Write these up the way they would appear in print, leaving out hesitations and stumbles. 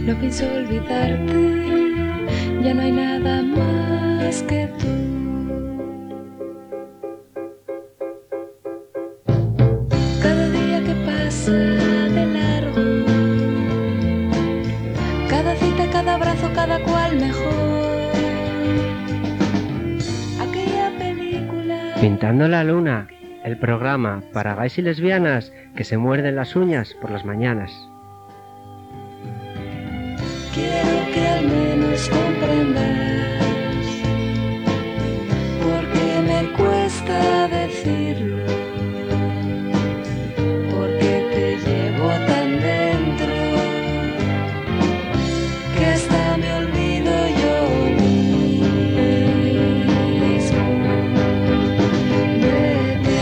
No pienso olvidarte, ya no hay nada más que tú. Cada día que pasa de largo, cada cita, cada abrazo, cada cual mejor. Aquella película. Pintando la luna, el programa para gays y lesbianas que se muerden las uñas por las mañanas. Quiero que al menos comprendas porque me cuesta decirlo, porque te llevo tan dentro que hasta me olvido yo mismo de ti.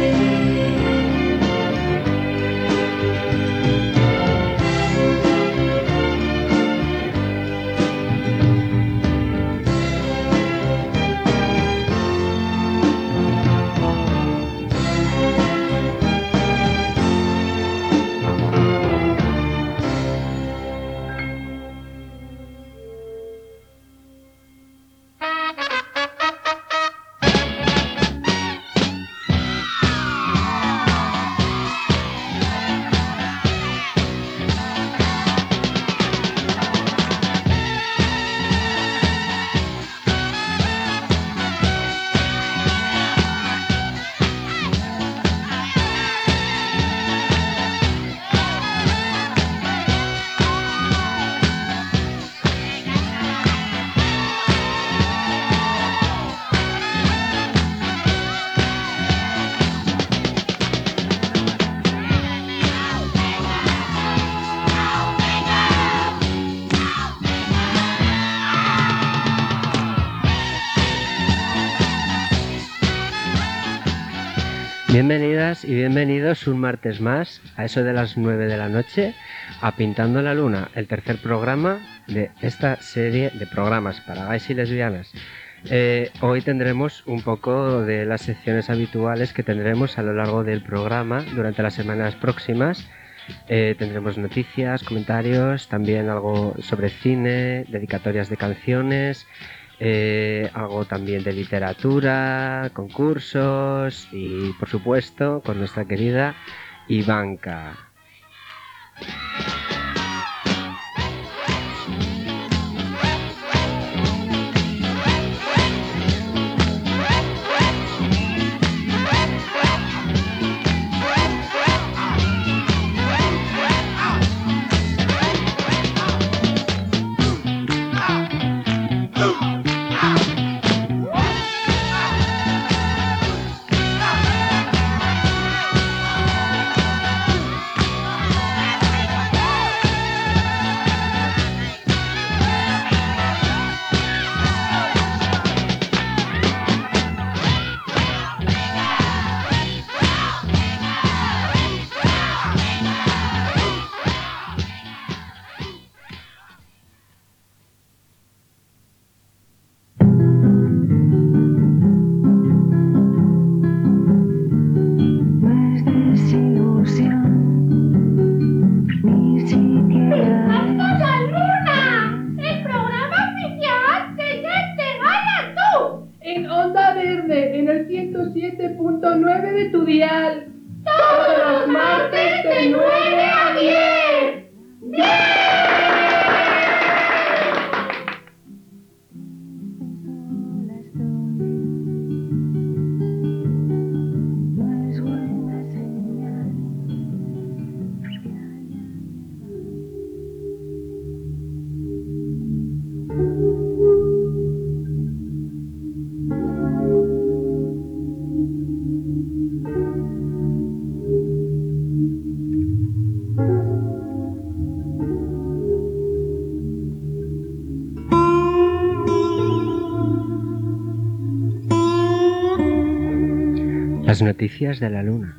Bienvenidas y bienvenidos un martes más, a eso de las 9 de la noche, a Pintando la Luna, el tercer programa de esta serie de programas para gays y lesbianas. Hoy tendremos un poco de las secciones habituales que tendremos a lo largo del programa durante las semanas próximas. Tendremos noticias, comentarios, también algo sobre cine, dedicatorias de canciones, algo también de literatura, concursos y por supuesto con nuestra querida Ivanka. En el 107.9 de tu dial. Todos los martes de 9 a 10. ¡Bien! Las noticias de la luna.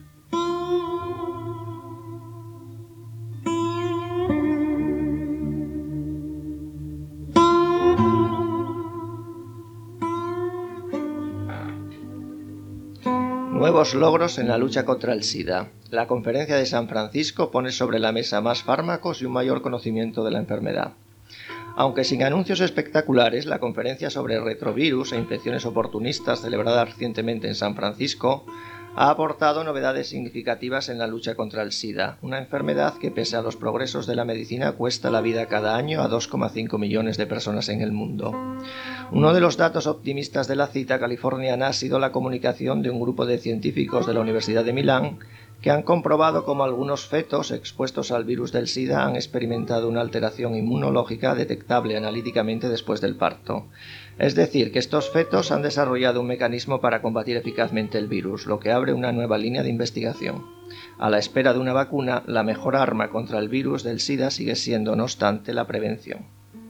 Nuevos logros en la lucha contra el SIDA. La Conferencia de San Francisco pone sobre la mesa más fármacos y un mayor conocimiento de la enfermedad. Aunque sin anuncios espectaculares, la conferencia sobre retrovirus e infecciones oportunistas celebrada recientemente en San Francisco ha aportado novedades significativas en la lucha contra el SIDA, una enfermedad que pese a los progresos de la medicina cuesta la vida cada año a 2,5 millones de personas en el mundo. Uno de los datos optimistas de la cita californiana ha sido la comunicación de un grupo de científicos de la Universidad de Milán que han comprobado cómo algunos fetos expuestos al virus del SIDA han experimentado una alteración inmunológica detectable analíticamente después del parto. Es decir, que estos fetos han desarrollado un mecanismo para combatir eficazmente el virus, lo que abre una nueva línea de investigación. A la espera de una vacuna, la mejor arma contra el virus del SIDA sigue siendo, no obstante, la prevención.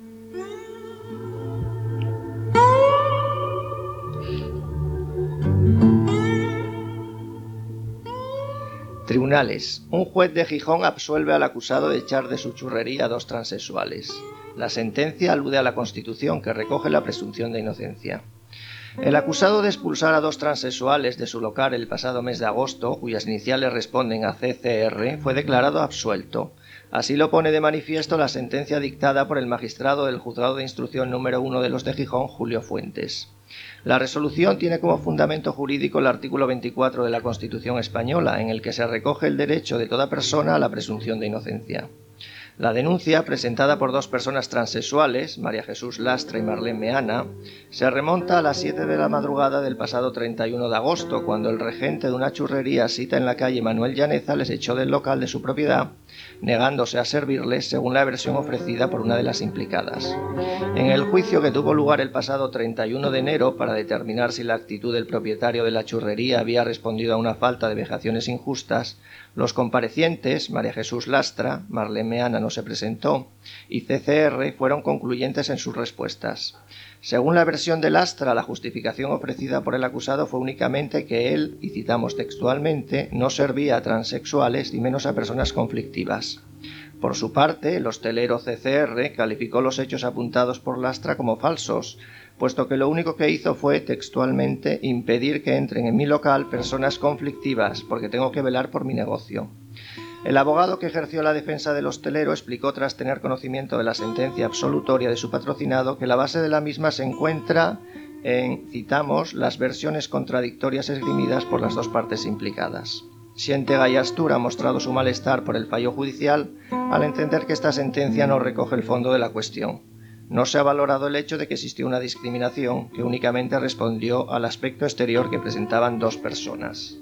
Tribunales. Un juez de Gijón absuelve al acusado de echar de su churrería a 2 transexuales. La sentencia alude a la Constitución, que recoge la presunción de inocencia. El acusado de expulsar a 2 transexuales de su local el pasado mes de agosto, cuyas iniciales responden a CCR, fue declarado absuelto. Así lo pone de manifiesto la sentencia dictada por el magistrado del Juzgado de Instrucción número 1 de los de Gijón, Julio Fuentes. La resolución tiene como fundamento jurídico el artículo 24 de la Constitución española, en el que se recoge el derecho de toda persona a la presunción de inocencia. La denuncia, presentada por 2 personas transexuales, María Jesús Lastra y Marlene Meana, se remonta a las 7 de la madrugada del pasado 31 de agosto, cuando el regente de una churrería sita en la calle Manuel Llaneza les echó del local de su propiedad, negándose a servirles, según la versión ofrecida por una de las implicadas. En el juicio que tuvo lugar el pasado 31 de enero para determinar si la actitud del propietario de la churrería había respondido a una falta de vejaciones injustas, los comparecientes, María Jesús Lastra, Marlene Meana no se presentó, y CCR fueron concluyentes en sus respuestas. Según la versión de Lastra, la justificación ofrecida por el acusado fue únicamente que él, y citamos textualmente, no servía a transexuales y menos a personas conflictivas. Por su parte, el hostelero CCR calificó los hechos apuntados por Lastra como falsos, puesto que lo único que hizo fue, textualmente, impedir que entren en mi local personas conflictivas, porque tengo que velar por mi negocio. El abogado que ejerció la defensa del hostelero explicó, tras tener conocimiento de la sentencia absolutoria de su patrocinado, que la base de la misma se encuentra en, citamos, las versiones contradictorias esgrimidas por las 2 partes implicadas. Siente Gallastur ha mostrado su malestar por el fallo judicial al entender que esta sentencia no recoge el fondo de la cuestión. No se ha valorado el hecho de que existió una discriminación que únicamente respondió al aspecto exterior que presentaban 2 personas.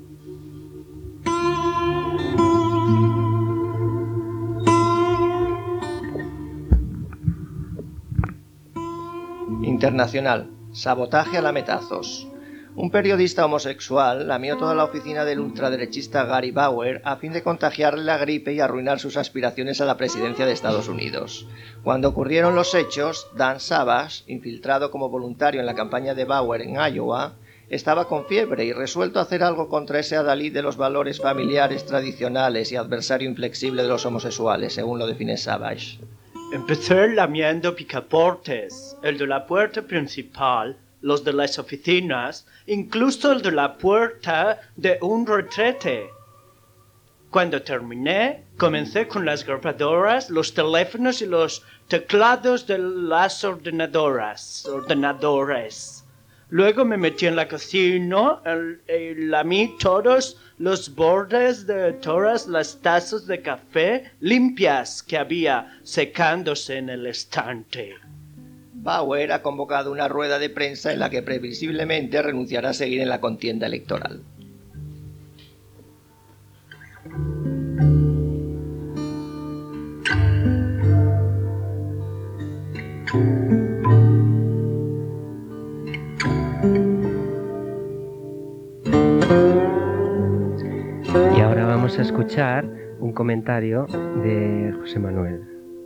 Internacional. Sabotaje a lametazos. Un periodista homosexual lamió toda la oficina del ultraderechista Gary Bauer a fin de contagiarle la gripe y arruinar sus aspiraciones a la presidencia de Estados Unidos. Cuando ocurrieron los hechos, Dan Savage, infiltrado como voluntario en la campaña de Bauer en Iowa, estaba con fiebre y resuelto a hacer algo contra ese adalid de los valores familiares tradicionales y adversario inflexible de los homosexuales, según lo define Savage. Empecé lamiendo picaportes, el de la puerta principal, los de las oficinas, incluso el de la puerta de un retrete. Cuando terminé, comencé con las grabadoras, los teléfonos y los teclados de las ordenadores. Luego me metí en la cocina y lamí todos los bordes de todas las tazas de café limpias que había secándose en el estante. Bauer ha convocado una rueda de prensa en la que previsiblemente renunciará a seguir en la contienda electoral. Y ahora vamos a escuchar un comentario de José Manuel.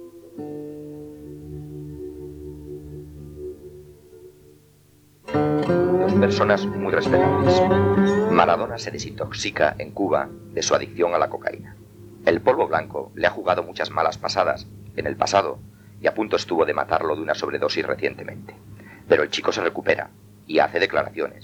Personas muy respetables. Maradona se desintoxica en Cuba de su adicción a la cocaína. El polvo blanco le ha jugado muchas malas pasadas en el pasado y a punto estuvo de matarlo de una sobredosis recientemente. Pero el chico se recupera y hace declaraciones.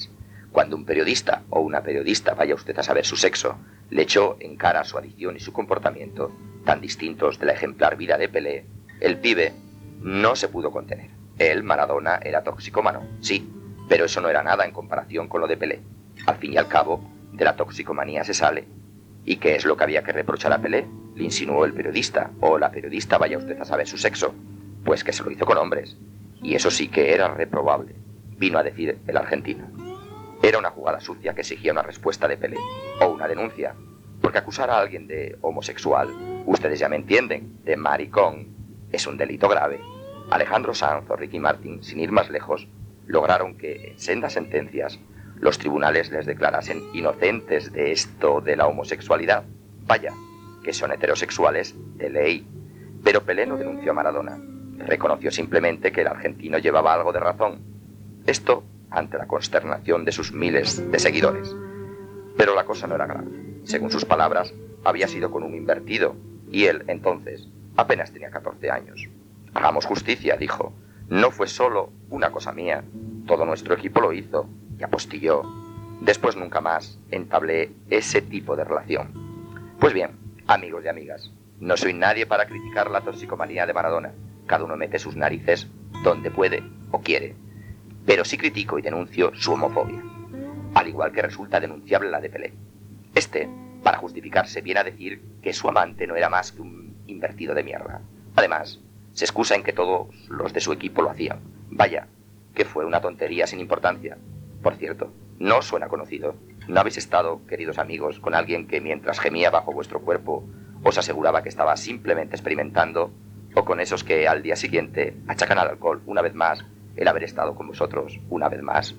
Cuando un periodista o una periodista, vaya usted a saber su sexo, le echó en cara su adicción y su comportamiento, tan distintos de la ejemplar vida de Pelé, el pibe no se pudo contener. Él, Maradona, era toxicómano, sí, pero eso no era nada en comparación con lo de Pelé. Al fin y al cabo, de la toxicomanía se sale. ¿Y qué es lo que había que reprochar a Pelé? Le insinuó el periodista, o la periodista, vaya usted a saber su sexo. Pues que se lo hizo con hombres. Y eso sí que era reprobable, vino a decir el argentino. Era una jugada sucia que exigía una respuesta de Pelé, o una denuncia, porque acusar a alguien de homosexual, ustedes ya me entienden, de maricón, es un delito grave. Alejandro Sanz o Ricky Martin, sin ir más lejos, lograron que, en sendas sentencias, los tribunales les declarasen inocentes de esto de la homosexualidad. Vaya, que son heterosexuales de ley. Pero Pelé no denunció a Maradona. Reconoció simplemente que el argentino llevaba algo de razón. Esto ante la consternación de sus miles de seguidores. Pero la cosa no era grave. Según sus palabras, había sido con un invertido, y él, entonces, apenas tenía 14 años. Hagamos justicia, dijo. No fue solo una cosa mía. Todo nuestro equipo lo hizo, y apostilló. Después nunca más entablé ese tipo de relación. Pues bien, amigos y amigas, no soy nadie para criticar la toxicomanía de Maradona. Cada uno mete sus narices donde puede o quiere. Pero sí critico y denuncio su homofobia, al igual que resulta denunciable la de Pelé. Para justificarse, viene a decir que su amante no era más que un invertido de mierda. Además, se excusa en que todos los de su equipo lo hacían. Vaya, que fue una tontería sin importancia. Por cierto, ¿no suena conocido? ¿No habéis estado, queridos amigos, con alguien que mientras gemía bajo vuestro cuerpo os aseguraba que estaba simplemente experimentando? ¿O con esos que al día siguiente achacan al alcohol una vez más el haber estado con vosotros una vez más?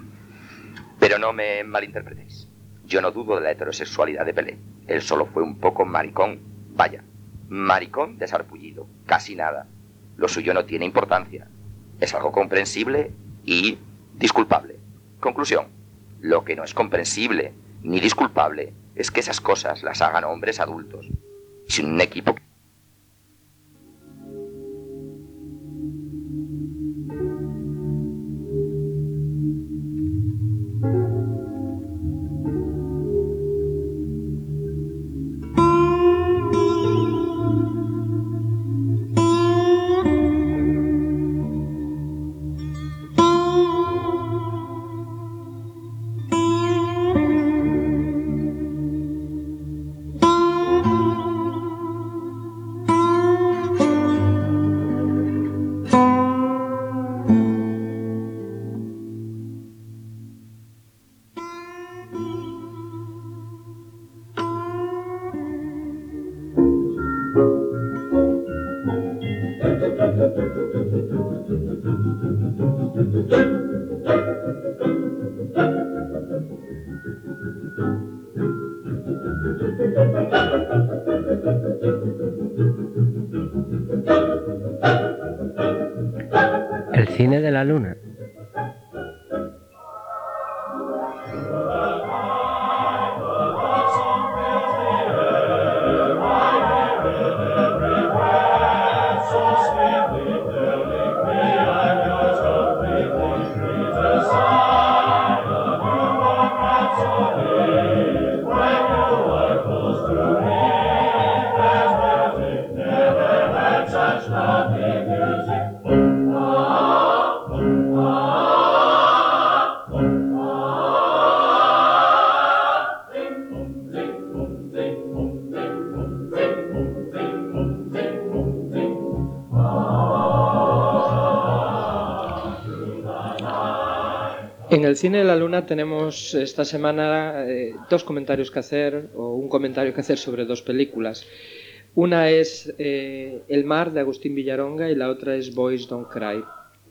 Pero no me malinterpretéis. Yo no dudo de la heterosexualidad de Pelé. Él solo fue un poco maricón. Vaya, maricón desarpullido, casi nada. Lo suyo no tiene importancia. Es algo comprensible y disculpable. Conclusión. Lo que no es comprensible ni disculpable es que esas cosas las hagan hombres adultos. Sin un equipo... El cine de la luna. En el cine de la luna tenemos esta semana dos comentarios que hacer, o un comentario que hacer sobre dos películas. Una es El mar, de Agustín Villaronga, y la otra es Boys Don't Cry.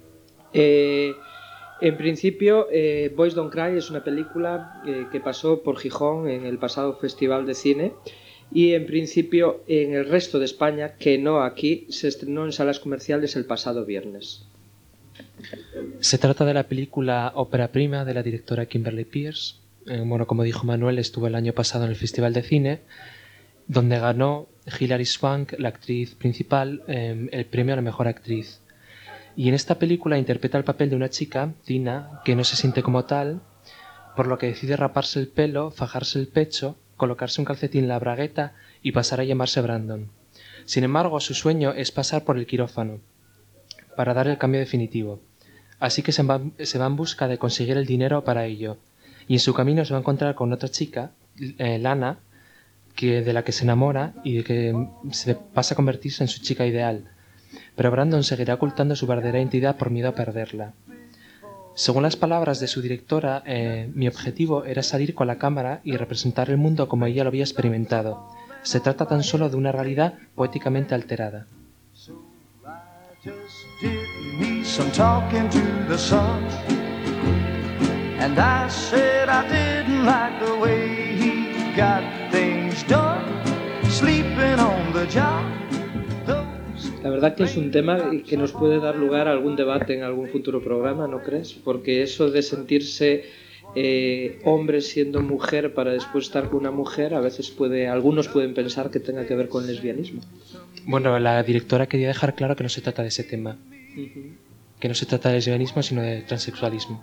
En principio, Boys Don't Cry es una película que pasó por Gijón en el pasado Festival de Cine, y en principio en el resto de España, que no aquí, se estrenó en salas comerciales el pasado viernes. Se trata de la película ópera prima de la directora Kimberly Peirce. Bueno, como dijo Manuel, estuvo el año pasado en el Festival de Cine, donde ganó Hilary Swank, la actriz principal, el premio a la mejor actriz. Y en esta película interpreta el papel de una chica, Tina, que no se siente como tal, por lo que decide raparse el pelo, fajarse el pecho, colocarse un calcetín en la bragueta y pasar a llamarse Brandon. Sin embargo, su sueño es pasar por el quirófano para dar el cambio definitivo. Así que se va en busca de conseguir el dinero para ello. Y en su camino se va a encontrar con otra chica, Lana, de la que se enamora y de que se pasa a convertirse en su chica ideal. Pero Brandon seguirá ocultando su verdadera identidad por miedo a perderla. Según las palabras de su directora, mi objetivo era salir con la cámara y representar el mundo como ella lo había experimentado. Se trata tan solo de una realidad poéticamente alterada. Some talking to the sun, and I said I didn't like the way he got things done, sleeping on the job. La verdad que es un tema que nos puede dar lugar a algún debate en algún futuro programa, ¿no crees? Porque eso de sentirse hombre siendo mujer para después estar con una mujer, a veces algunos pueden pensar que tenga que ver con lesbianismo. Bueno, la directora quería dejar claro que no se trata de ese tema. Que no se trata de lesbianismo, sino de transexualismo.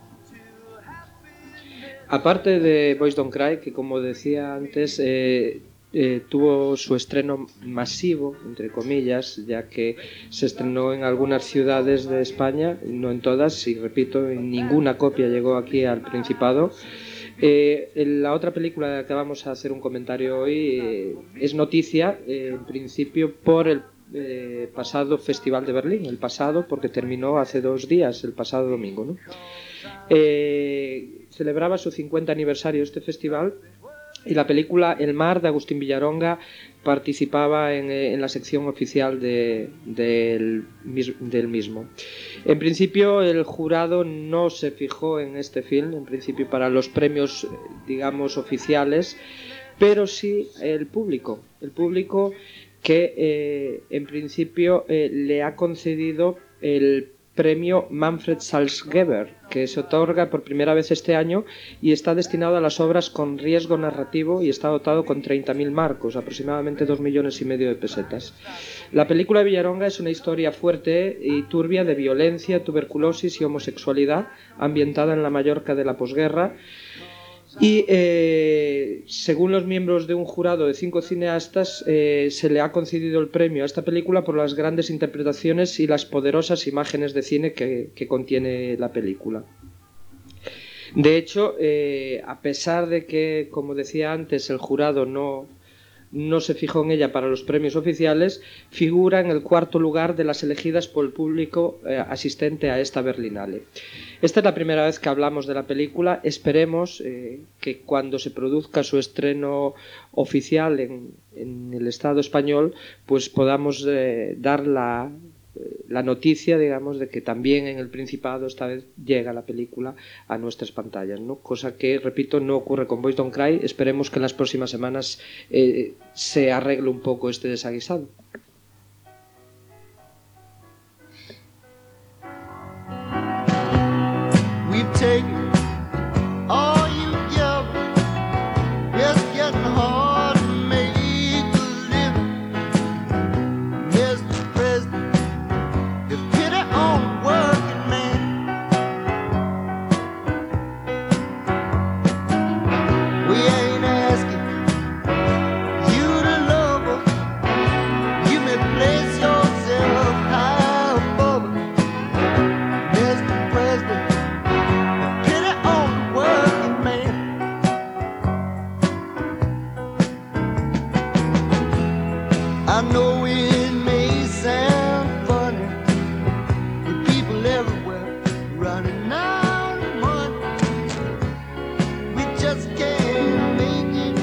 Aparte de Boys Don't Cry, que como decía antes, tuvo su estreno masivo, entre comillas, ya que se estrenó en algunas ciudades de España, no en todas, y repito, en ninguna copia llegó aquí al Principado. La otra película de la que vamos a hacer un comentario hoy es noticia, en principio, por el pasado Festival de Berlín, el pasado porque terminó hace 2 días, el pasado domingo, ¿no? Celebraba su 50 aniversario este festival y la película El mar de Agustín Villaronga participaba en la sección oficial del mismo. En principio el jurado no se fijó en este film, en principio para los premios, digamos, oficiales, pero sí el público que en principio le ha concedido el premio Manfred Salzgeber, que se otorga por primera vez este año y está destinado a las obras con riesgo narrativo y está dotado con 30.000 marcos, aproximadamente 2,5 millones de pesetas. La película de Villaronga es una historia fuerte y turbia de violencia, tuberculosis y homosexualidad, ambientada en la Mallorca de la posguerra. Y según los miembros de un jurado de 5 cineastas, se le ha concedido el premio a esta película por las grandes interpretaciones y las poderosas imágenes de cine que contiene la película. De hecho, a pesar de que, como decía antes, el jurado no se fijó en ella para los premios oficiales, figura en el 4º lugar de las elegidas por el público asistente a esta Berlinale. Esta es la primera vez que hablamos de la película. Esperemos que cuando se produzca su estreno oficial en el Estado español, pues podamos dar la noticia, digamos, de que también en el Principado esta vez llega la película a nuestras pantallas, ¿no? Cosa que, repito, no ocurre con Boys Don't Cry. Esperemos que en las próximas semanas se arregle un poco este desaguisado. We've taken all you give, it's getting hard to make a living. Mr. President, you pity on the working man. We ain't asking you to love us. You may place yourself high above us. Mr. President, I know it may sound funny, with people everywhere running out of money. We just can't make it.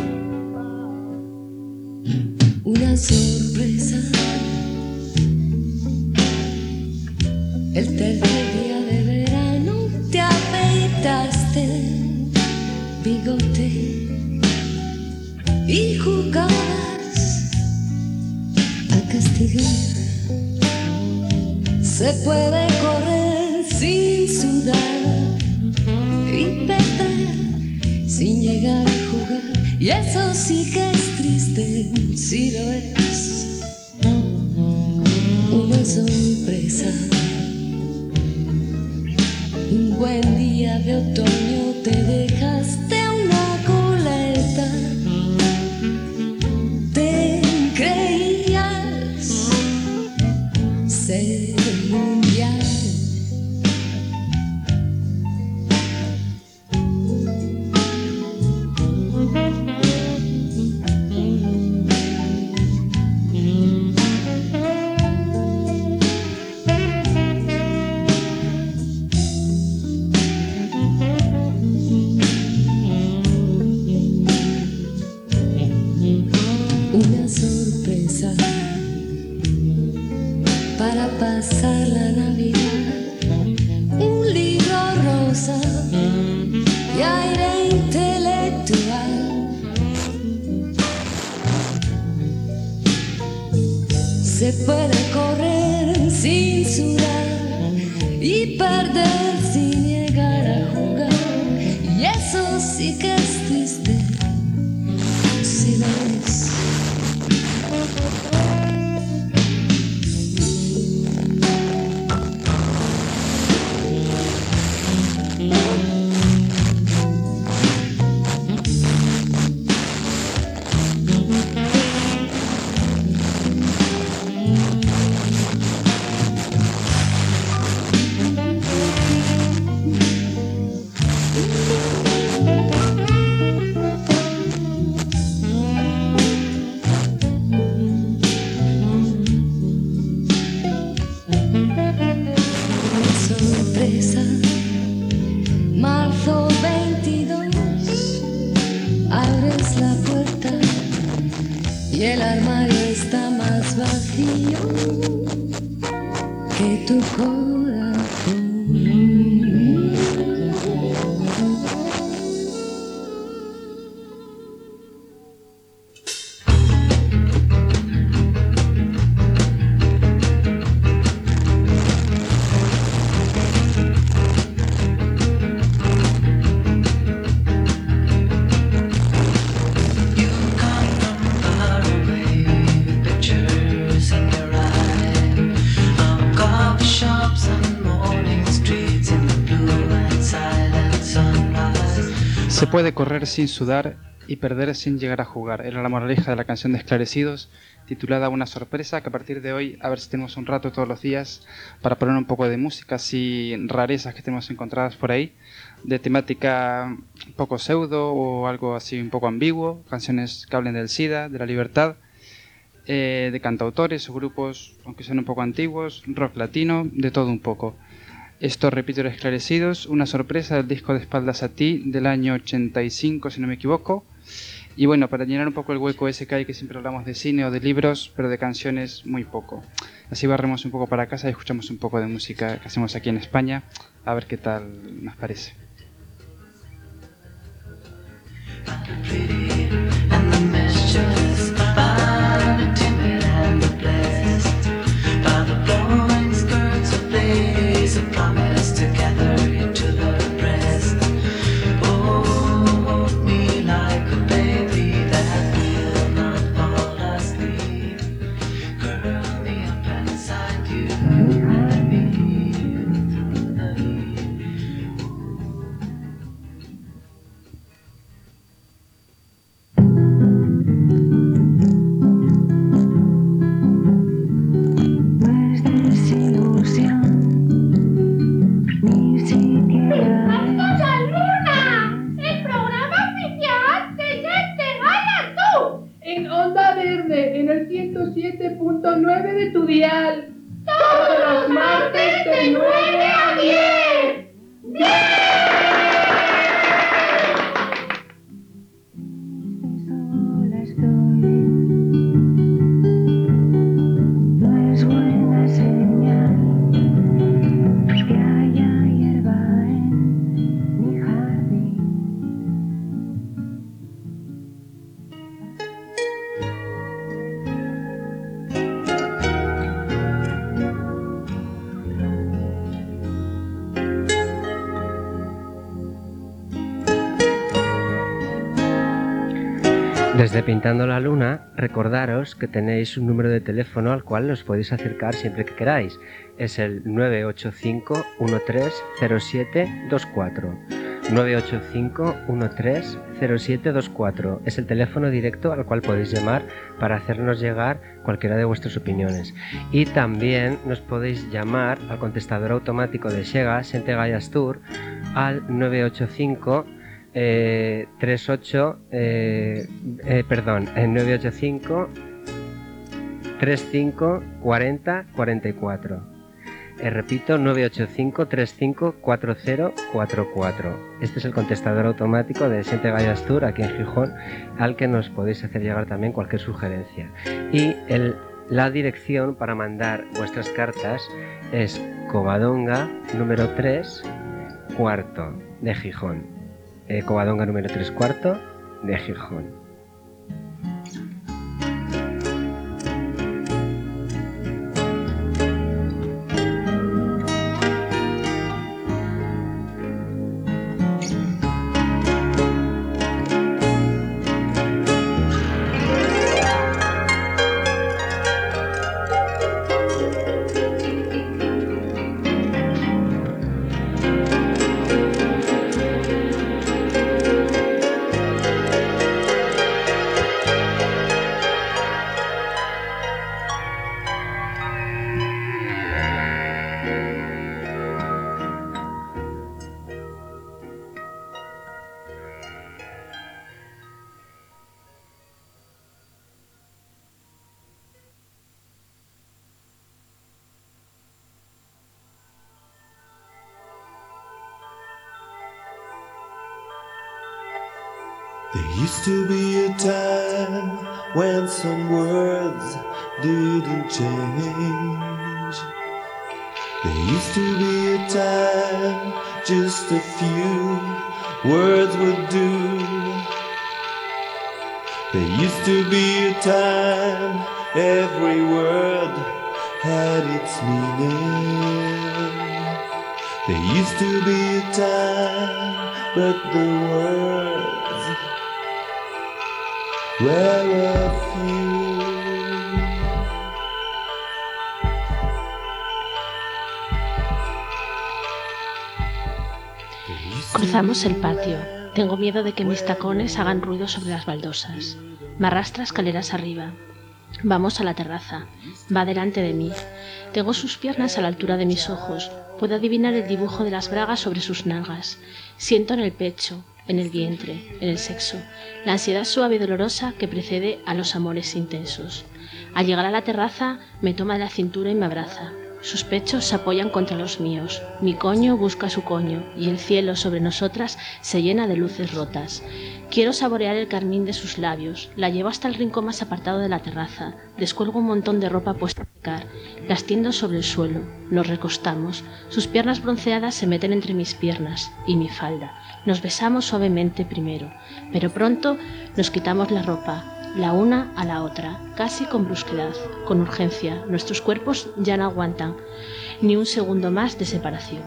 Una sorpresa. El tercer día de verano te afeitaste el bigote y jugabas castigar. Se puede correr sin sudar y perder sin llegar a jugar, y eso sí que es triste si lo es. Una sorpresa. Un buen día de otoño te dejaste mundial. Una sorpresa para pasar la Navidad, un libro rosa y aire intelectual. Se puede correr sin sudar y perder sin llegar a jugar, y eso sí que es triste si lo es. Sorpresa, marzo 22, abres la puerta y el armario está más vacío que tu corazón. Se puede correr sin sudar y perder sin llegar a jugar. Era la moraleja de la canción de Esclarecidos, titulada Una sorpresa, que a partir de hoy, a ver si tenemos un rato todos los días para poner un poco de música, así rarezas que tenemos encontradas por ahí, de temática un poco pseudo o algo así un poco ambiguo, canciones que hablen del SIDA, de la libertad, de cantautores o grupos, aunque sean un poco antiguos, rock latino, de todo un poco. Esto, repito, era Esclarecidos, una sorpresa del disco de Espaldas a ti del año 85, si no me equivoco. Y bueno, para llenar un poco el hueco ese que hay, que siempre hablamos de cine o de libros, pero de canciones muy poco. Así barremos un poco para casa y escuchamos un poco de música que hacemos aquí en España, a ver qué tal nos parece. En el 107.9 de tu dial. Todos los martes de 9 a 10. Sola estoy. No es buena señal que haya hierba en mi jardín. Desde Pintando la Luna, recordaros que tenéis un número de teléfono al cual os podéis acercar siempre que queráis. Es el 985 130724. 985-130724. Es el teléfono directo al cual podéis llamar para hacernos llegar cualquiera de vuestras opiniones. Y también nos podéis llamar al contestador automático de Sega, Xente Gallastur, al 985 35 40 44. Repito, 985 35 40 44. Este es el contestador automático de Xente Gallastur aquí en Gijón, al que nos podéis hacer llegar también cualquier sugerencia. Y la dirección para mandar vuestras cartas es Covadonga número 3 cuarto de Gijón. Covadonga número 3 cuarto de Gijón. There used to be a time when some words didn't change. There used to be a time just a few words would do. There used to be a time every word had its meaning. There used to be a time, but the words were a few. Cruzamos el patio. Tengo miedo de que mis tacones hagan ruido sobre las baldosas. Me arrastra escaleras arriba. Vamos a la terraza. Va delante de mí. Tengo sus piernas a la altura de mis ojos. Puedo adivinar el dibujo de las bragas sobre sus nalgas. Siento en el pecho, en el vientre, en el sexo, la ansiedad suave y dolorosa que precede a los amores intensos. Al llegar a la terraza, me toma de la cintura y me abraza. Sus pechos se apoyan contra los míos. Mi coño busca su coño y el cielo sobre nosotras se llena de luces rotas. Quiero saborear el carmín de sus labios. La llevo hasta el rincón más apartado de la terraza. Descuelgo un montón de ropa puesta a secar. Las tiendo sobre el suelo. Nos recostamos. Sus piernas bronceadas se meten entre mis piernas y mi falda. Nos besamos suavemente primero, pero pronto nos quitamos la ropa, la una a la otra, casi con brusquedad, con urgencia. Nuestros cuerpos ya no aguantan ni un segundo más de separación.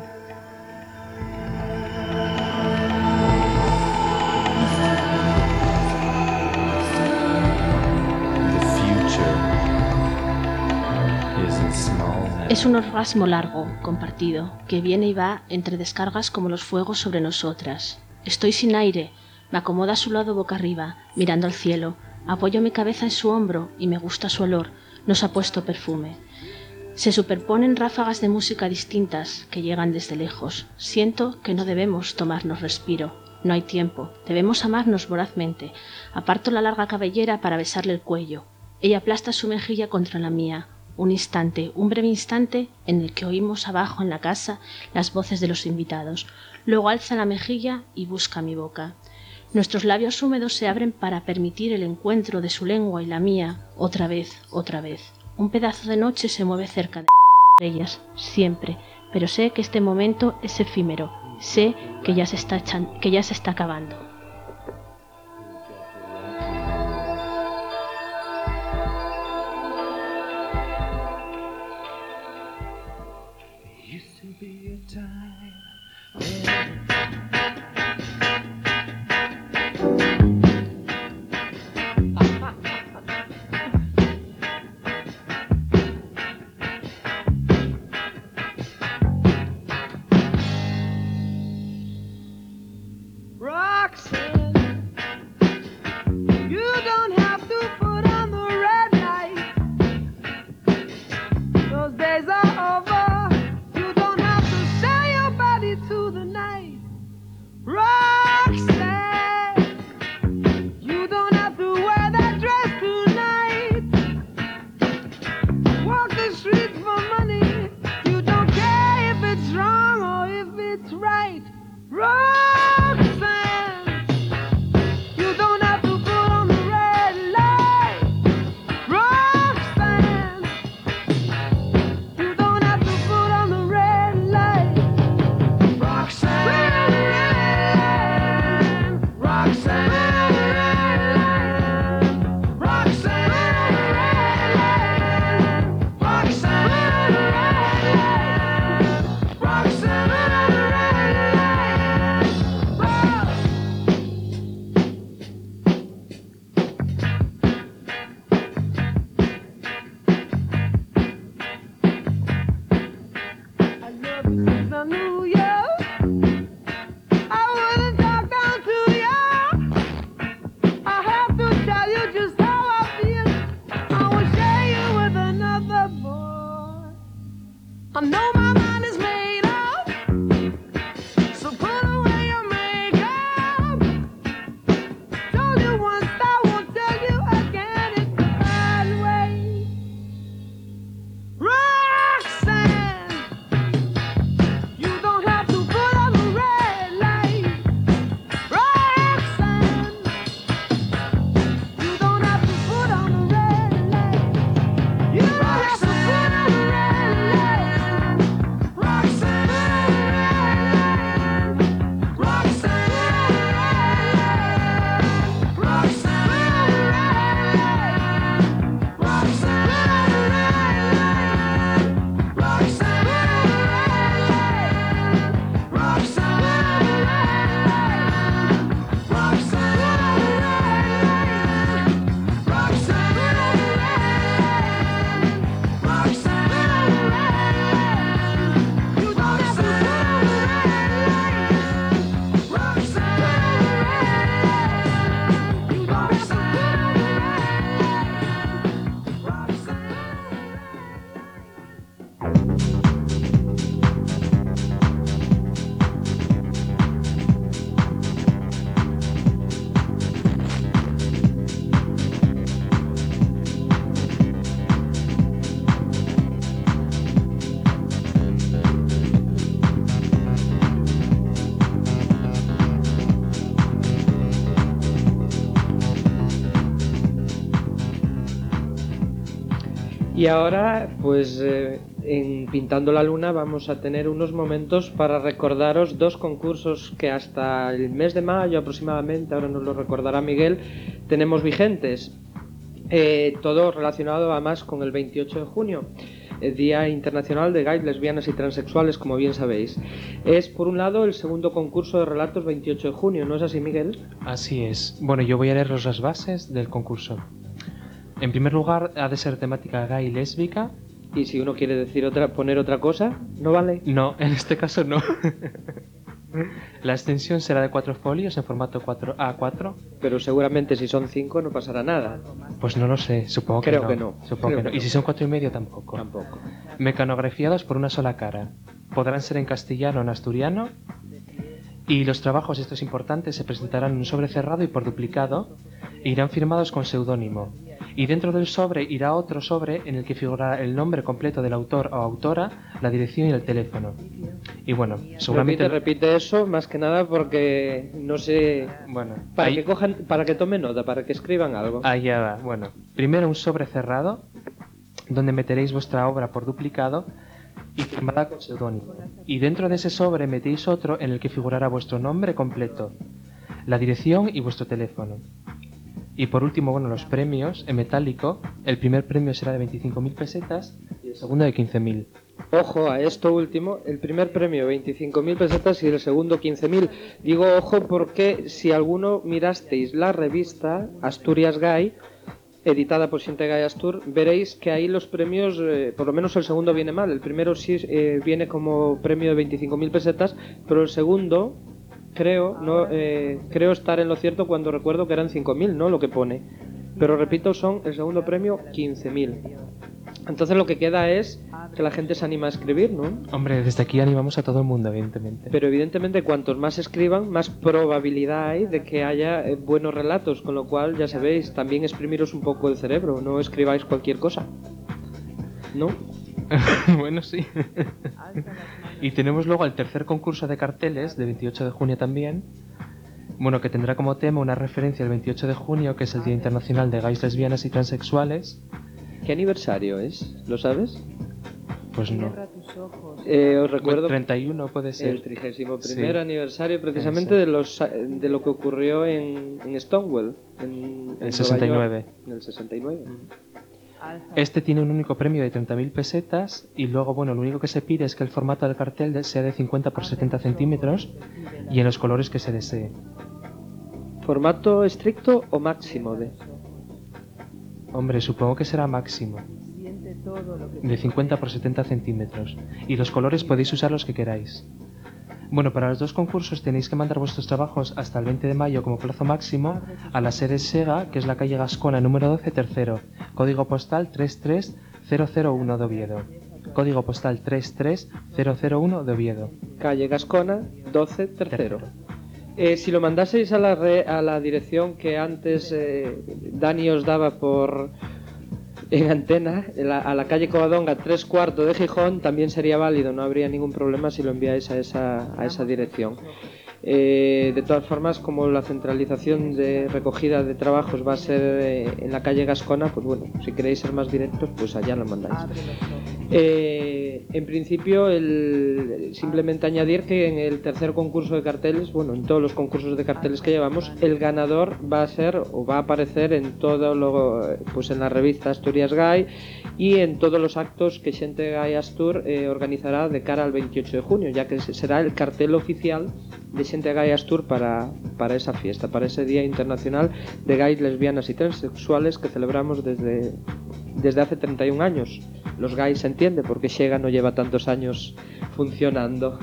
Es un orgasmo largo, compartido, que viene y va entre descargas como los fuegos sobre nosotras. Estoy sin aire, me acomodo a su lado boca arriba, mirando al cielo. Apoyo mi cabeza en su hombro y me gusta su olor. Nos ha puesto perfume. Se superponen ráfagas de música distintas que llegan desde lejos. Siento que no debemos tomarnos respiro. No hay tiempo. Debemos amarnos vorazmente. Aparto la larga cabellera para besarle el cuello. Ella aplasta su mejilla contra la mía. Un instante, un breve instante en el que oímos abajo en la casa las voces de los invitados. Luego alza la mejilla y busca mi boca. Nuestros labios húmedos se abren para permitir el encuentro de su lengua y la mía, otra vez, otra vez. Un pedazo de noche se mueve cerca de ellas, siempre, pero sé que este momento es efímero, sé que ya se está acabando. I knew you, I wouldn't talk down to you. I have to tell you just how I feel. I will share you with another boy. I know my mind is made up, so put away your makeup. Told you once, I won't tell you again. It's the bad way. Roxanne, you don't have to put on the red light. Roxanne, you don't have to put on the red light. You don't have to put on the red light. Roxanne, Roxanne, Y ahora, pues en Pintando la Luna vamos a tener unos momentos para recordaros dos concursos que hasta el mes de mayo aproximadamente, ahora nos lo recordará Miguel, tenemos vigentes. Todo relacionado además con el 28 de junio, el Día Internacional de Gays, Lesbianas y Transexuales, como bien sabéis. Es, por un lado, el segundo concurso de relatos 28 de junio, ¿no es así, Miguel? Así es. Bueno, yo voy a leeros las bases del concurso. En primer lugar, ha de ser temática gay y lésbica. Y si uno quiere decir poner otra cosa, ¿no vale? No, en este caso no. La extensión será de 4 folios en formato 4A4. Pero seguramente si son 5 no pasará nada. Pues no lo sé, supongo que no. Creo que no. Supongo que no. Y si son 4,5 tampoco. Tampoco. Mecanografiados por una sola cara. Podrán ser en castellano o en asturiano. Y los trabajos, esto es importante, se presentarán en un sobre cerrado y por duplicado. E irán firmados con seudónimo. Y dentro del sobre irá otro sobre en el que figurará el nombre completo del autor o autora, la dirección y el teléfono. Y bueno, seguramente... Repite eso, más que nada porque no sé... Bueno, para que cojan, para que tomen nota, para que escriban algo. Allá va, bueno. Primero un sobre cerrado, donde meteréis vuestra obra por duplicado y firmada con seudónimo. Y dentro de ese sobre metéis otro en el que figurará vuestro nombre completo, la dirección y vuestro teléfono. Y por último, bueno, los premios en metálico. El primer premio será de 25.000 pesetas y el segundo de 15.000. Ojo a esto último, el primer premio 25.000 pesetas y el segundo 15.000. Digo ojo porque si alguno mirasteis la revista Asturias Gay, editada por Xente Gay Astur, veréis que ahí los premios, por lo menos el segundo viene mal. El primero sí viene como premio de 25.000 pesetas, pero el segundo... Creo estar en lo cierto cuando recuerdo que eran 5.000, ¿no? Lo que pone. Pero repito, son el segundo premio 15.000. Entonces lo que queda es que la gente se anima a escribir, ¿no? Hombre, desde aquí animamos a todo el mundo, evidentemente. Pero evidentemente cuantos más escriban, más probabilidad hay de que haya buenos relatos, con lo cual, ya sabéis, también exprimiros un poco el cerebro, no escribáis cualquier cosa, ¿no? Bueno, sí. Y tenemos luego el tercer concurso de carteles, de 28 de junio también. Bueno, que tendrá como tema una referencia al 28 de junio, que es el Día Internacional de Gays, Lesbianas y Transexuales. ¿Qué aniversario es? ¿Lo sabes? Pues no. Os recuerdo... 31 puede ser. El 31º aniversario precisamente de lo que ocurrió en Stonewall. En el 69. En el 69. Este tiene un único premio de 30.000 pesetas y luego, bueno, lo único que se pide es que el formato del cartel sea de 50 por 70 centímetros y en los colores que se desee. ¿Formato estricto o máximo de? Hombre, supongo que será máximo. De 50 por 70 centímetros. Y los colores podéis usar los que queráis. Bueno, para los dos concursos tenéis que mandar vuestros trabajos hasta el 20 de mayo como plazo máximo a la sede Sega, que es la calle Gascona número 12, tercero, código postal 33001 de Oviedo. Código postal 33001 de Oviedo. Calle Gascona 12, tercero. Si lo mandaseis a la dirección que antes Dani os daba en antena, a la calle Covadonga 3/4 de Gijón, también sería válido, no habría ningún problema si lo enviáis a esa dirección. De todas formas, como la centralización de recogida de trabajos va a ser en la calle Gascona, pues bueno, si queréis ser más directos, pues allá lo mandáis. En principio, simplemente añadir que en el tercer concurso de carteles, bueno, en todos los concursos de carteles que llevamos, el ganador va a ser o va a aparecer en pues en la revista Asturias Gay y en todos los actos que Xente Gay Astur organizará de cara al 28 de junio, ya que será el cartel oficial de Xente Gay Astur para esa fiesta, para ese Día Internacional de Gays, Lesbianas y Transexuales que celebramos desde hace 31 años. Los gays se entiende porque Xega no lleva tantos años funcionando.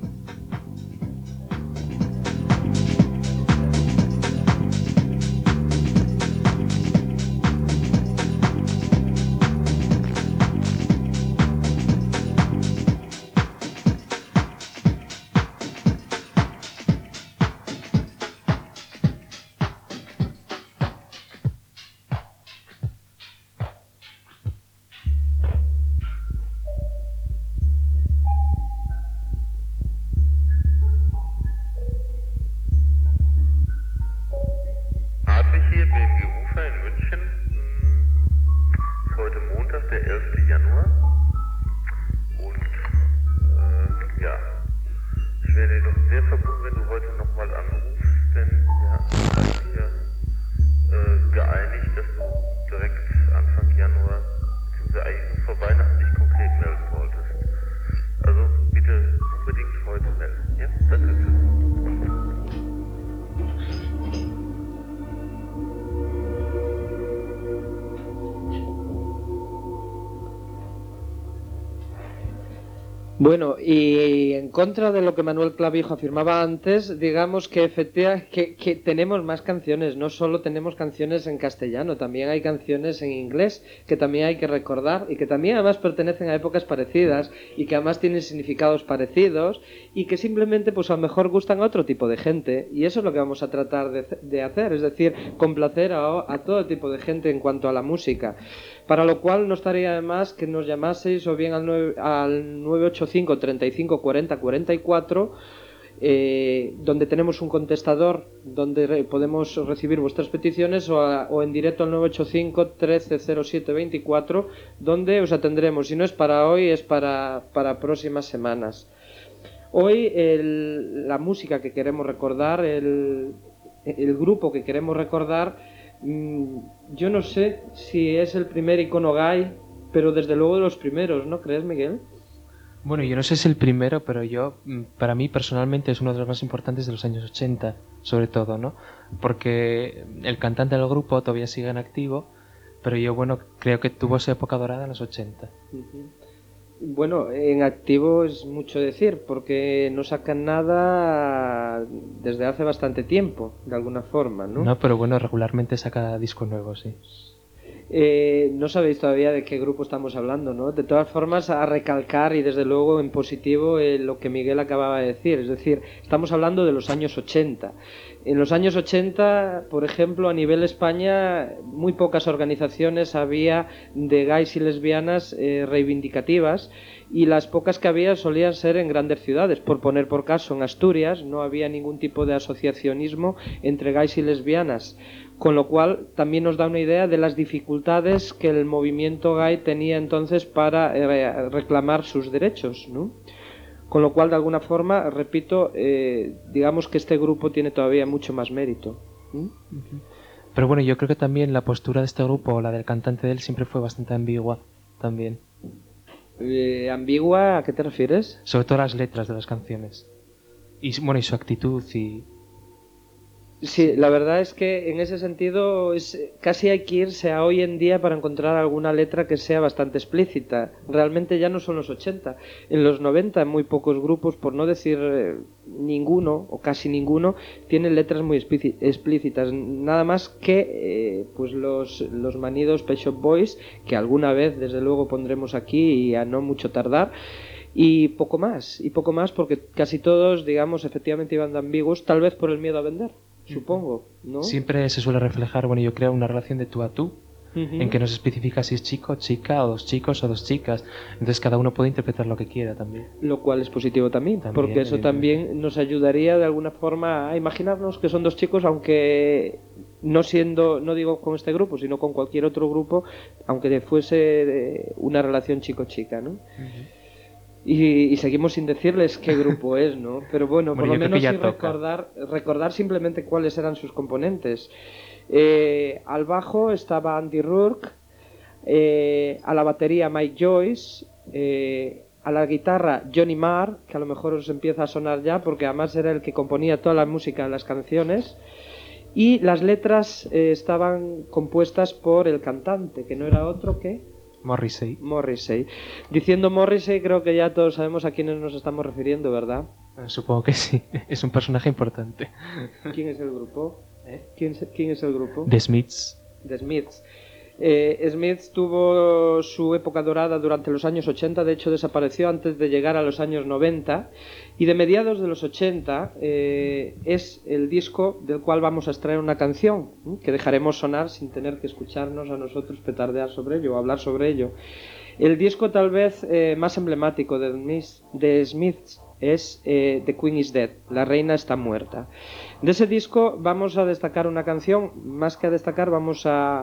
Bueno, y en contra de lo que Manuel Clavijo afirmaba antes, digamos que efectivamente que tenemos más canciones, no solo tenemos canciones en castellano, también hay canciones en inglés que también hay que recordar y que también además pertenecen a épocas parecidas y que además tienen significados parecidos y que simplemente pues a lo mejor gustan a otro tipo de gente, y eso es lo que vamos a tratar de hacer, es decir, complacer a todo tipo de gente en cuanto a la música. Para lo cual no estaría de más que nos llamaseis o bien al 985 35 40 44, donde tenemos un contestador donde podemos recibir vuestras peticiones, o en directo al 985 13 07 24, donde os atendremos. Si no es para hoy, es para próximas semanas. Hoy la música que queremos recordar, el grupo que queremos recordar, yo no sé si es el primer icono gay, pero desde luego de los primeros, ¿no crees, Miguel? Bueno, yo no sé si es el primero, pero para mí personalmente es uno de los más importantes de los años 80, sobre todo, ¿no? Porque el cantante del grupo todavía sigue en activo, pero yo, bueno, creo que tuvo esa época dorada en los 80. Bueno, en activo es mucho decir, porque no sacan nada desde hace bastante tiempo, de alguna forma, ¿no? No, pero bueno, regularmente saca disco nuevo, sí. No sabéis todavía de qué grupo estamos hablando, ¿no? De todas formas, a recalcar y desde luego en positivo lo que Miguel acababa de decir, es decir, estamos hablando de los años 80. En los años 80, por ejemplo, a nivel España, muy pocas organizaciones había de gays y lesbianas reivindicativas, y las pocas que había solían ser en grandes ciudades. Por poner por caso, en Asturias no había ningún tipo de asociacionismo entre gays y lesbianas, con lo cual también nos da una idea de las dificultades que el movimiento gay tenía entonces para reclamar sus derechos, ¿no? Con lo cual, de alguna forma, repito, digamos que este grupo tiene todavía mucho más mérito. Pero bueno, yo creo que también la postura de este grupo, o la del cantante de él, siempre fue bastante ambigua también. ¿Ambigua? ¿A qué te refieres? Sobre todo las letras de las canciones. Y bueno, y su actitud y... Sí, la verdad es que en ese sentido casi hay que irse a hoy en día para encontrar alguna letra que sea bastante explícita. Realmente ya no son los 80. En los 90 muy pocos grupos, por no decir ninguno o casi ninguno, tienen letras muy explícitas. Nada más que pues los manidos Pet Shop Boys, que alguna vez desde luego pondremos aquí y a no mucho tardar. Y poco más porque casi todos, digamos, efectivamente iban de ambiguos, tal vez por el miedo a vender. Supongo, ¿no? Siempre se suele reflejar, bueno, yo creo, una relación de tú a tú, en que no se especifica si es chico, chica, o dos chicos o dos chicas. Entonces cada uno puede interpretar lo que quiera también. Lo cual es positivo también porque eso también nos ayudaría de alguna forma a imaginarnos que son dos chicos, aunque no digo con este grupo, sino con cualquier otro grupo, aunque fuese una relación chico-chica, ¿no? Y seguimos sin decirles qué grupo es, ¿no? Pero bueno, por lo menos sí recordar simplemente cuáles eran sus componentes. Al bajo estaba Andy Rourke, a la batería Mike Joyce, a la guitarra Johnny Marr, que a lo mejor os empieza a sonar ya, porque además era el que componía toda la música de las canciones, y las letras estaban compuestas por el cantante, que no era otro que... Morrissey. Diciendo Morrissey, creo que ya todos sabemos a quiénes nos estamos refiriendo, ¿verdad? Supongo que sí. Es un personaje importante. ¿Quién es el grupo? ¿Quién es el grupo? The Smiths. The Smiths. Smiths tuvo su época dorada durante los años 80, de hecho desapareció antes de llegar a los años 90, y de mediados de los 80 es el disco del cual vamos a extraer una canción que dejaremos sonar sin tener que escucharnos a nosotros petardear sobre ello o hablar sobre ello. El disco tal vez más emblemático de Smiths es The Queen is Dead, La Reina está muerta. De ese disco vamos a destacar una canción, más que a destacar vamos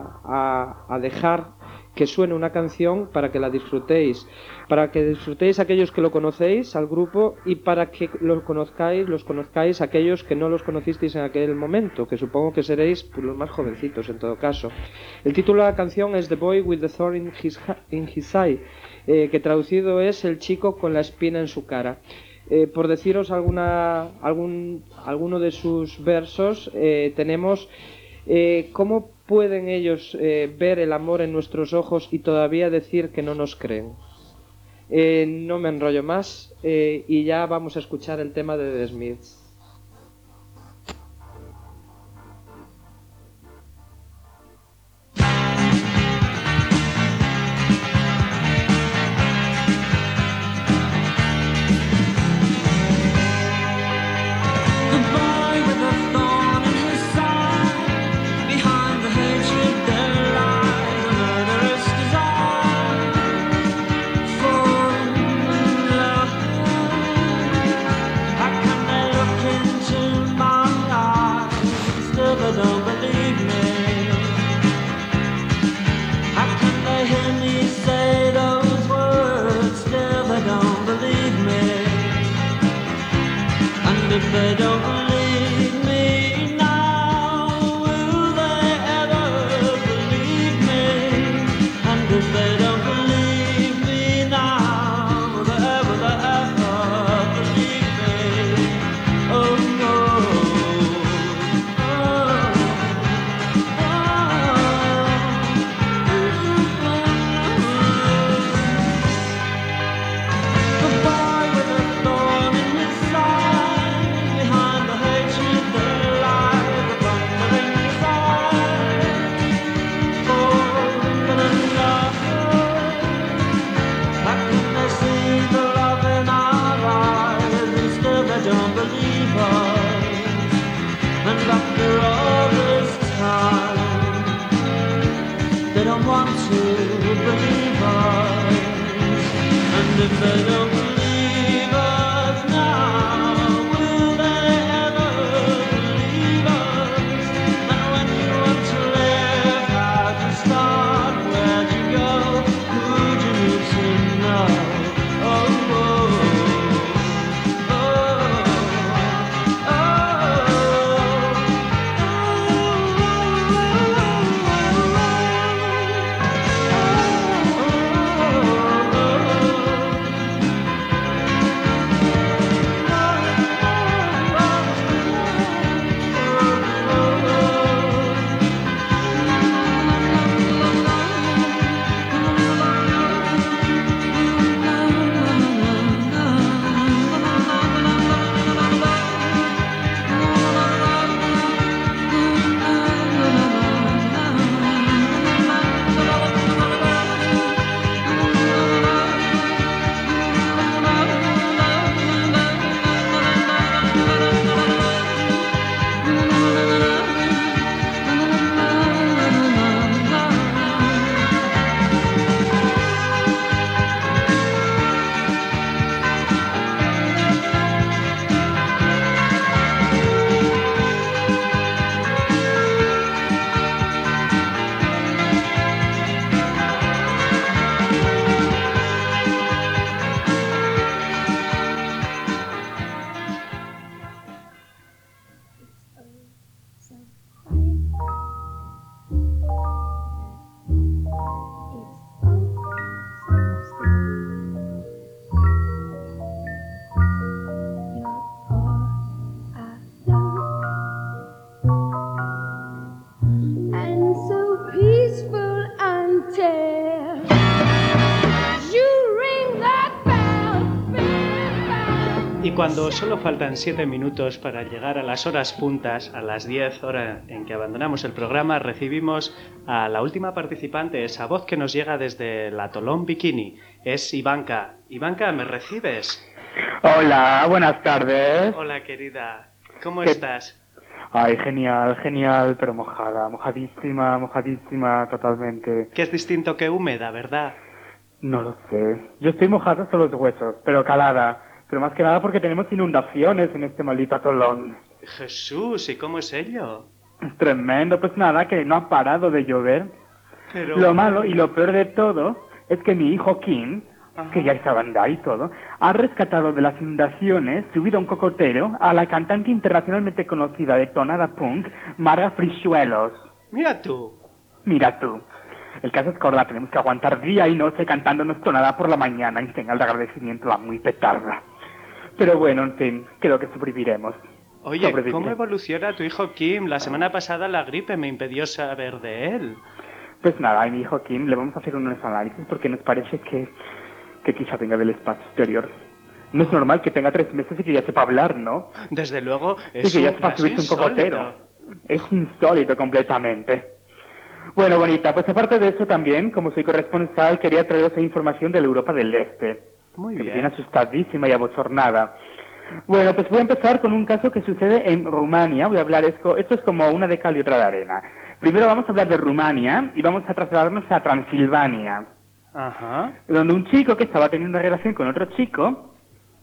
a dejar que suene una canción para que la disfrutéis, aquellos que lo conocéis al grupo, y para que los conozcáis aquellos que no los conocisteis en aquel momento, que supongo que seréis pues, los más jovencitos en todo caso. El título de la canción es The Boy with the Thorn in his Eye, que traducido es El chico con la espina en su cara. Por deciros alguno de sus versos, tenemos cómo pueden ellos ver el amor en nuestros ojos y todavía decir que no nos creen. No me enrollo más y ya vamos a escuchar el tema de The Smiths. If they don't believe me now, will they ever believe me? And if they don't believe me now, will they ever believe me? Oh no. The boy with a thorn in his side, behind the hatred there lies the thundering desire for love. How can they see the love in our eyes and still they don't believe us? And after all this time, they don't want to believe us. And if they don't believe us now, will they ever believe us? And when you want to live, how'd you start? Where'd you go? Who'd you meet to know? Oh, oh, cuando solo faltan 7 minutos para llegar a las horas puntas, a las 10 horas en que abandonamos el programa, recibimos a la última participante, esa voz que nos llega desde el atolón Bikini. Es Ivanka. Ivanka, ¿me recibes? Hola, buenas tardes. Hola, querida. ¿Cómo estás? Ay, genial, genial, pero mojada, mojadísima totalmente. Que es distinto que húmeda, ¿verdad? No lo sé. Yo estoy mojada hasta los huesos, pero calada. Pero más que nada porque tenemos inundaciones en este maldito atolón. Jesús, ¿y cómo es ello? Es tremendo, pues nada, que no ha parado de llover. Pero... Lo malo y lo peor de todo es que mi hijo Kim, que ya estaba andando y todo, ha rescatado de las inundaciones, subido a un cocotero, a la cantante internacionalmente conocida de tonada punk, Marga Frisuelos. Mira tú. Mira tú. El caso es que ahora la tenemos que aguantar día y noche cantándonos tonada por la mañana en señal de agradecimiento a muy petarda. Pero bueno, en fin, creo que sobreviviremos. Oye, ¿cómo evoluciona tu hijo Kim? La semana pasada la gripe me impidió saber de él. Pues nada, a mi hijo Kim le vamos a hacer unos análisis porque nos parece que quizá venga del espacio exterior. No es normal que tenga 3 meses y que ya sepa hablar, ¿no? Desde luego, es que ya sepa subirse un cocotero. Es insólito completamente. Bueno, bonita, pues aparte de eso también, como soy corresponsal, quería traeros información de la Europa del Este. Muy que bien. me tiene asustadísima y abochornada. Bueno, pues voy a empezar con un caso que sucede en Rumania. Voy a hablar esto es como una de cal y otra de arena. Primero vamos a hablar de Rumania y vamos a trasladarnos a Transilvania. Ajá. Donde un chico que estaba teniendo una relación con otro chico,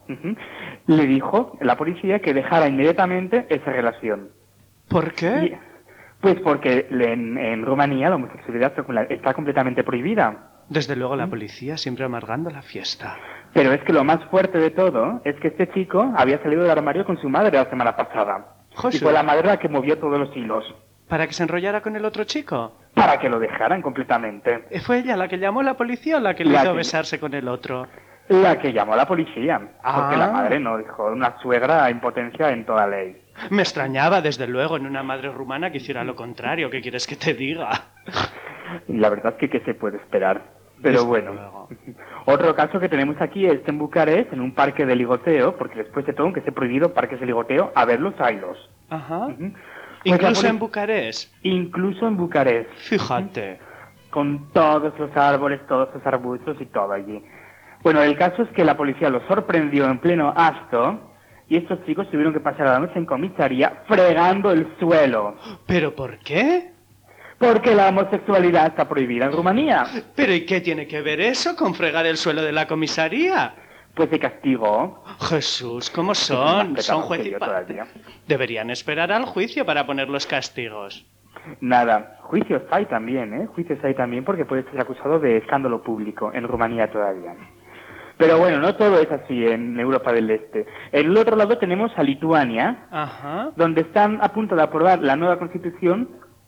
le dijo a la policía que dejara inmediatamente esa relación. ¿Por qué? Pues porque en Rumanía la homosexualidad está completamente prohibida. Desde luego la policía siempre amargando la fiesta. Pero es que lo más fuerte de todo es que este chico había salido del armario con su madre la semana pasada. José. Y fue la madre la que movió todos los hilos. ¿Para que se enrollara con el otro chico? Para que lo dejaran completamente. ¿Fue ella la que llamó a la policía o la que le hizo besarse con el otro? La que llamó a la policía. Porque la Ah. madre no dijo, una suegra en potencia en toda ley. Me extrañaba, desde luego, en una madre rumana que hiciera lo contrario. ¿Qué quieres que te diga? Y la verdad es que ¿qué se puede esperar? Pero bueno. Otro caso que tenemos aquí es en Bucarest, en un parque de ligoteo, porque después de todo, aunque esté prohibido parques de ligoteo, a verlos haylos. Ajá. Pues ¿Incluso en Bucarest? Incluso en Bucarest. Fíjate. Con todos los árboles, todos los arbustos y todo allí. Bueno, el caso es que la policía los sorprendió en pleno acto y estos chicos tuvieron que pasar la noche en comisaría fregando el suelo. ¿Pero por qué? Porque la homosexualidad está prohibida en Rumanía. ¿Pero y qué tiene que ver eso con fregar el suelo de la comisaría? Pues de castigo. Jesús, ¿cómo son? Son juez y yo parte. todavía. Deberían esperar al juicio para poner los castigos. Nada, juicios hay también, ¿eh? Juicios hay también porque puede ser acusado de escándalo público en Rumanía todavía. Pero bueno, no todo es así en Europa del Este. En el otro lado tenemos a Lituania, Ajá. donde están a punto de aprobar la nueva constitución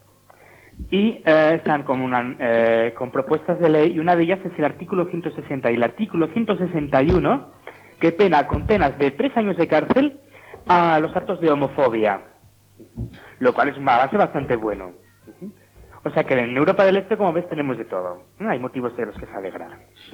y están con propuestas de ley y una de ellas es el artículo 160 y el artículo 161 que pena con penas de 3 años de cárcel a los actos de homofobia, lo cual es una base bastante bueno. O sea que en Europa del Este, como ves, tenemos de todo. Hay motivos de los que se alegrar.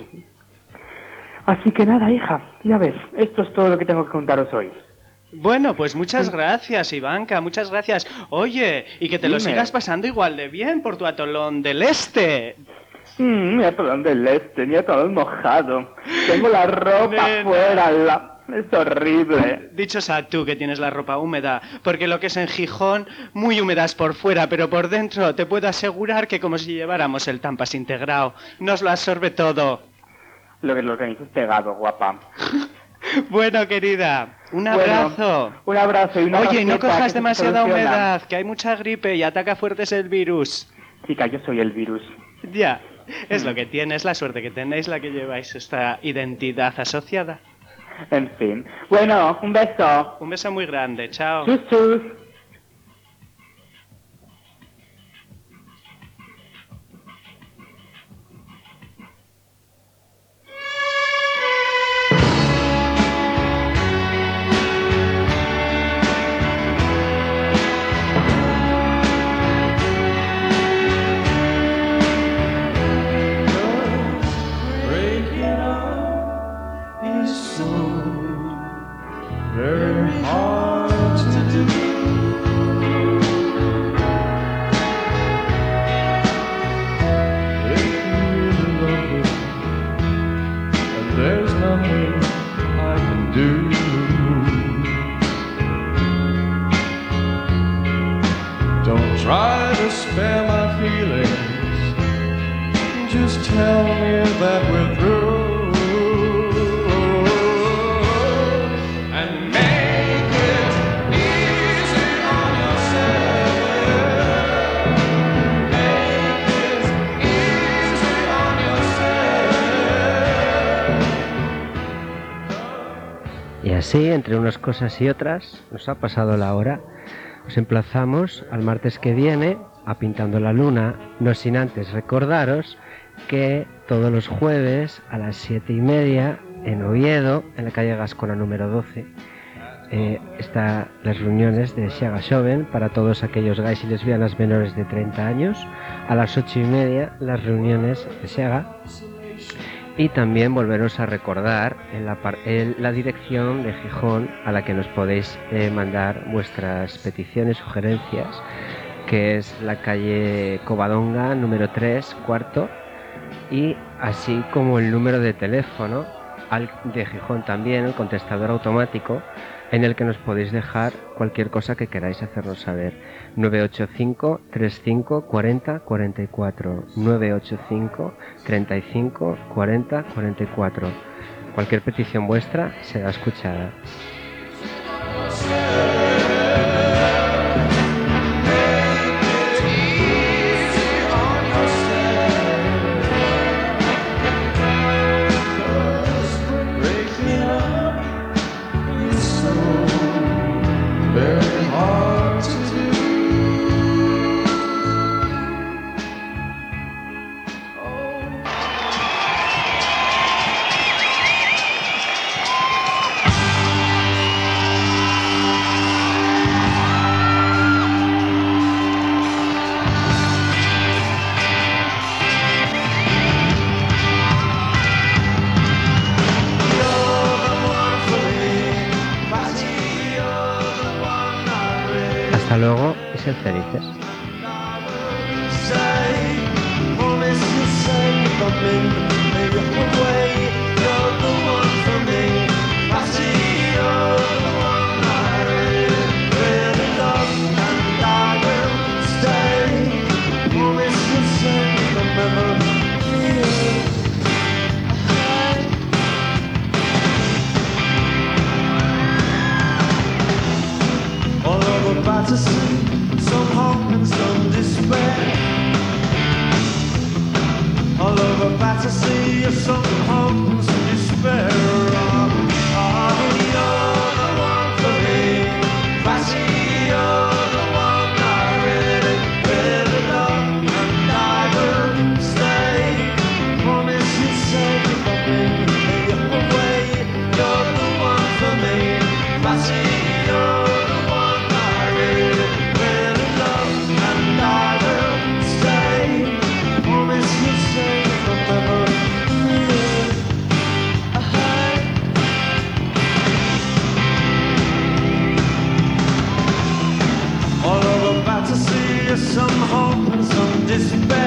Así que nada, hija, ya ves, esto es todo lo que tengo que contaros hoy. Bueno, pues muchas gracias, Ivanka, muchas gracias. Oye, y que te lo Dime. sigas pasando igual de bien por tu atolón del Este. Mi atolón del Este, mi atolón mojado. Tengo la ropa afuera, es horrible. Dichosa tú que tienes la ropa húmeda, porque lo que es en Gijón, muy húmedas por fuera, pero por dentro te puedo asegurar que como si lleváramos el Tampas integrado, nos lo absorbe todo. Lo que lo tenéis es pegado, guapa. Bueno, querida, un abrazo. Un abrazo y una Oye, no rosqueta cojas que se demasiada soluciona. humedad, que hay mucha gripe y ataca fuertes el virus. Chica, yo soy el virus. Ya, es lo que tiene, es la suerte que tenéis la que lleváis esta identidad asociada. En fin. Bueno, un beso. Un beso muy grande, chao. Chus, chus. Breaking up is so very hard to do. If you really love me, and there's nothing I can do. Don't try to spare my feelings, just tell me that we're through. And make it easy on yourself. Make it easy on yourself. Y así, entre unas cosas y otras, nos ha pasado la hora. Os emplazamos al martes que viene a Pintando la Luna, no sin antes recordaros que todos los jueves a las 7:30 en Oviedo, en la calle Gascona número 12, están las reuniones de Xaga Xoven para todos aquellos gays y lesbianas menores de 30 años. A las 8:30 las reuniones de Xaga. Y también volveros a recordar en la dirección de Gijón a la que nos podéis mandar vuestras peticiones, sugerencias, que es la calle Covadonga número 3, cuarto, y así como el número de teléfono de Gijón también, el contestador automático, en el que nos podéis dejar cualquier cosa que queráis hacernos saber. 985 35 40 44, 985 35 40 44. Cualquier petición vuestra será escuchada. Very hard to do. Hasta luego y sed felices. Fantasy, some hope and some despair. All over fantasy, some hope and some despair. You're the one for me. Fancy, you're the one I really, really love, and I will stay. Promise you say for me, you're away. You're the one for me. Fancy, you're some hope and some despair.